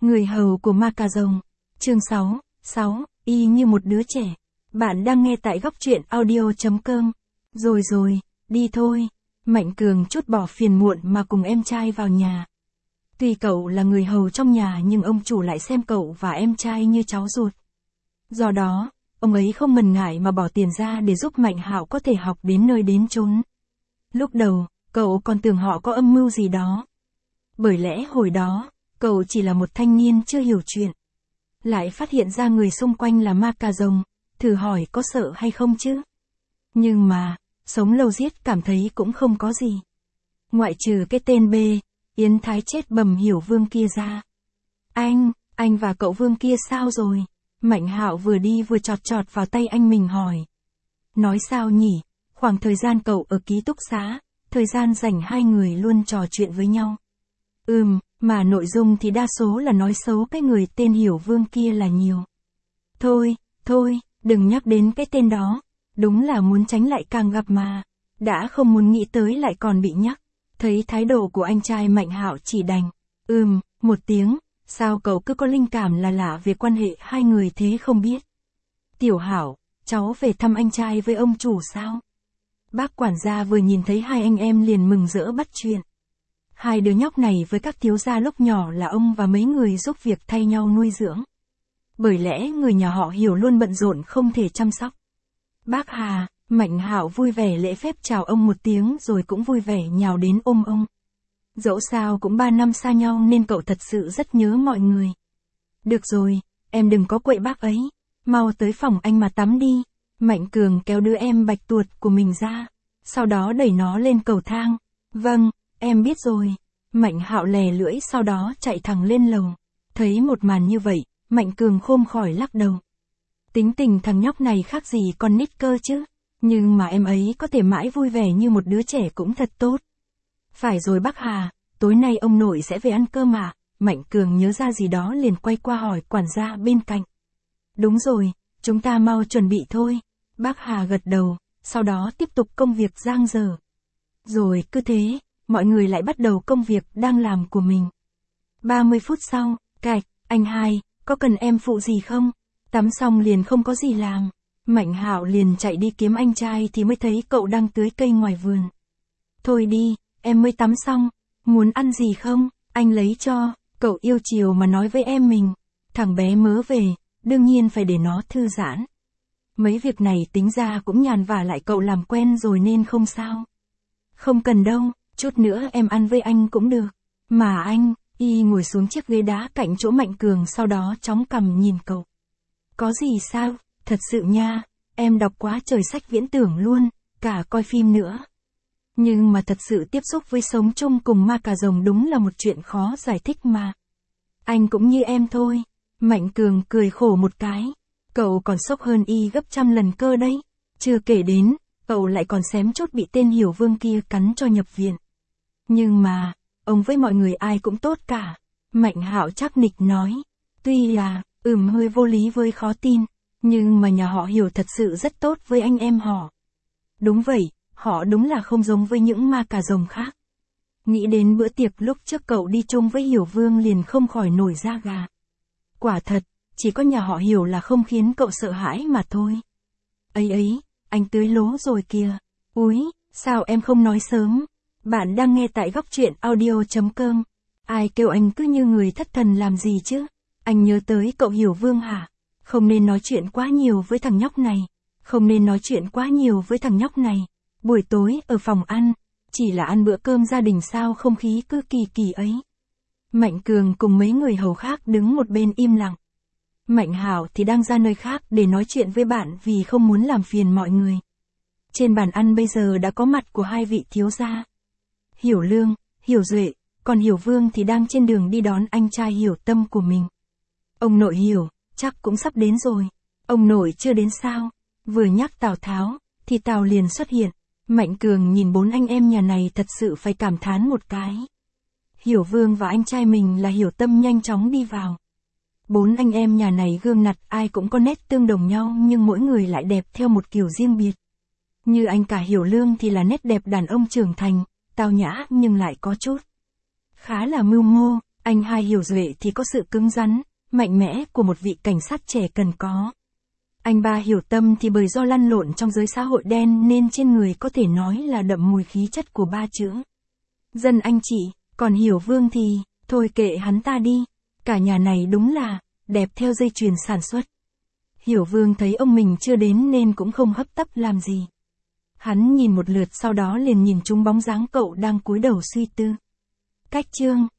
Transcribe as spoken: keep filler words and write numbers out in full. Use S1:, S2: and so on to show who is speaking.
S1: Người hầu của ma cà rồng. Chương sáu, sáu, y như một đứa trẻ. Bạn đang nghe tại góc truyện audio chấm com. Rồi rồi, đi thôi. Mạnh Cường trút bỏ phiền muộn mà cùng em trai vào nhà. Tuy cậu là người hầu trong nhà nhưng ông chủ lại xem cậu và em trai như cháu ruột. Do đó, ông ấy không ngần ngại mà bỏ tiền ra để giúp Mạnh Hạo có thể học đến nơi đến chốn. Lúc đầu, cậu còn tưởng họ có âm mưu gì đó. Bởi lẽ hồi đó, cậu chỉ là một thanh niên chưa hiểu chuyện. Lại phát hiện ra người xung quanh là ma cà rồng, thử hỏi có sợ hay không chứ? Nhưng mà, sống lâu giết cảm thấy cũng không có gì. Ngoại trừ cái tên B, Yến Thái chết bầm Hiểu Vương kia ra. Anh, anh và cậu Vương kia sao rồi? Mạnh Hạo vừa đi vừa chọt chọt vào tay anh mình hỏi. Nói sao nhỉ, khoảng thời gian cậu ở ký túc xá, thời gian rảnh hai người luôn trò chuyện với nhau. Ừm, mà nội dung thì đa số là nói xấu cái người tên Hiểu Vương kia là nhiều. Thôi, thôi, đừng nhắc đến cái tên đó, đúng là muốn tránh lại càng gặp mà. Đã không muốn nghĩ tới lại còn bị nhắc. Thấy thái độ của anh trai Mạnh Hạo chỉ đành. Ừm, một tiếng, sao cậu cứ có linh cảm là lạ về quan hệ hai người thế không biết. Tiểu Hảo, cháu về thăm anh trai với ông chủ sao? Bác quản gia vừa nhìn thấy hai anh em liền mừng rỡ bắt chuyện. Hai đứa nhóc này với các thiếu gia lúc nhỏ là ông và mấy người giúp việc thay nhau nuôi dưỡng. Bởi lẽ người nhà họ Hiểu luôn bận rộn không thể chăm sóc. Bác Hà, Mạnh Hạo vui vẻ lễ phép chào ông một tiếng rồi cũng vui vẻ nhào đến ôm ông. Dẫu sao cũng ba năm xa nhau nên cậu thật sự rất nhớ mọi người. Được rồi, em đừng có quậy bác ấy, mau tới phòng anh mà tắm đi. Mạnh Cường kéo đứa em bạch tuột của mình ra, sau đó đẩy nó lên cầu thang. Vâng, em biết rồi. Mạnh Hạo lè lưỡi sau đó chạy thẳng lên lầu. Thấy một màn như vậy, Mạnh Cường khom khỏi lắc đầu. Tính tình thằng nhóc này khác gì con nít cơ chứ. Nhưng mà em ấy có thể mãi vui vẻ như một đứa trẻ cũng thật tốt. Phải rồi bác Hà, tối nay ông nội sẽ về ăn cơm à? Mạnh Cường nhớ ra gì đó liền quay qua hỏi quản gia bên cạnh. Đúng rồi, chúng ta mau chuẩn bị thôi. Bác Hà gật đầu, sau đó tiếp tục công việc giang dở. Rồi cứ thế, mọi người lại bắt đầu công việc đang làm của mình. ba mươi phút sau, cạch, anh hai, có cần em phụ gì không? Tắm xong liền không có gì làm. Mạnh Hạo liền chạy đi kiếm anh trai thì mới thấy cậu đang tưới cây ngoài vườn. Thôi đi, em mới tắm xong, muốn ăn gì không, anh lấy cho, cậu yêu chiều mà nói với em mình. Thằng bé mớ về, đương nhiên phải để nó thư giãn. Mấy việc này tính ra cũng nhàn và lại cậu làm quen rồi nên không sao. Không cần đâu, chút nữa em ăn với anh cũng được. Mà anh, y ngồi xuống chiếc ghế đá cạnh chỗ Mạnh Cường sau đó chóng cằm nhìn cậu. Có gì sao, thật sự nha, em đọc quá trời sách viễn tưởng luôn, cả coi phim nữa. Nhưng mà thật sự tiếp xúc với sống chung cùng ma cà rồng đúng là một chuyện khó giải thích mà. Anh cũng như em thôi. Mạnh Cường cười khổ một cái. Cậu còn sốc hơn y gấp trăm lần cơ đấy. Chưa kể đến, cậu lại còn xém chút bị tên Hiểu Vương kia cắn cho nhập viện. Nhưng mà, ông với mọi người ai cũng tốt cả. Mạnh Hạo chắc nịch nói. Tuy là, ừm hơi vô lý với khó tin, nhưng mà nhà họ Hiểu thật sự rất tốt với anh em họ. Đúng vậy, họ đúng là không giống với những ma cà rồng khác. Nghĩ đến bữa tiệc lúc trước cậu đi chung với Hiểu Vương liền không khỏi nổi da gà. Quả thật, chỉ có nhà họ Hiểu là không khiến cậu sợ hãi mà thôi. Ấy ấy, anh tưới lố rồi kìa. Úi, sao em không nói sớm? Bạn đang nghe tại góc truyện audio chấm com. Ai kêu anh cứ như người thất thần làm gì chứ? Anh nhớ tới cậu Hiểu Vương hả? Không nên nói chuyện quá nhiều với thằng nhóc này. Không nên nói chuyện quá nhiều với thằng nhóc này. Buổi tối ở phòng ăn, chỉ là ăn bữa cơm gia đình sao không khí cứ kỳ kỳ ấy. Mạnh Cường cùng mấy người hầu khác đứng một bên im lặng. Mạnh Hạo thì đang ra nơi khác để nói chuyện với bạn vì không muốn làm phiền mọi người. Trên bàn ăn bây giờ đã có mặt của hai vị thiếu gia. Hiểu Lương, Hiểu Duệ, còn Hiểu Vương thì đang trên đường đi đón anh trai Hiểu Tâm của mình. Ông nội Hiểu, chắc cũng sắp đến rồi. Ông nội chưa đến sao? Vừa nhắc Tào Tháo, thì Tào liền xuất hiện. Mạnh Cường nhìn bốn anh em nhà này thật sự phải cảm thán một cái. Hiểu Vương và anh trai mình là Hiểu Tâm nhanh chóng đi vào. Bốn anh em nhà này gương mặt ai cũng có nét tương đồng nhau nhưng mỗi người lại đẹp theo một kiểu riêng biệt. Như anh cả Hiểu Lương thì là nét đẹp đàn ông trưởng thành, tao nhã nhưng lại có chút khá là mưu mô. Anh hai Hiểu Duệ thì có sự cứng rắn, mạnh mẽ của một vị cảnh sát trẻ cần có. Anh ba Hiểu Tâm thì bởi do lăn lộn trong giới xã hội đen nên trên người có thể nói là đậm mùi khí chất của ba chữ dân anh chị, còn Hiểu Vương thì, thôi kệ hắn ta đi, cả nhà này đúng là, đẹp theo dây chuyền sản xuất. Hiểu Vương thấy ông mình chưa đến nên cũng không hấp tấp làm gì. Hắn nhìn một lượt sau đó liền nhìn trúng bóng dáng cậu đang cúi đầu suy tư. Cách chương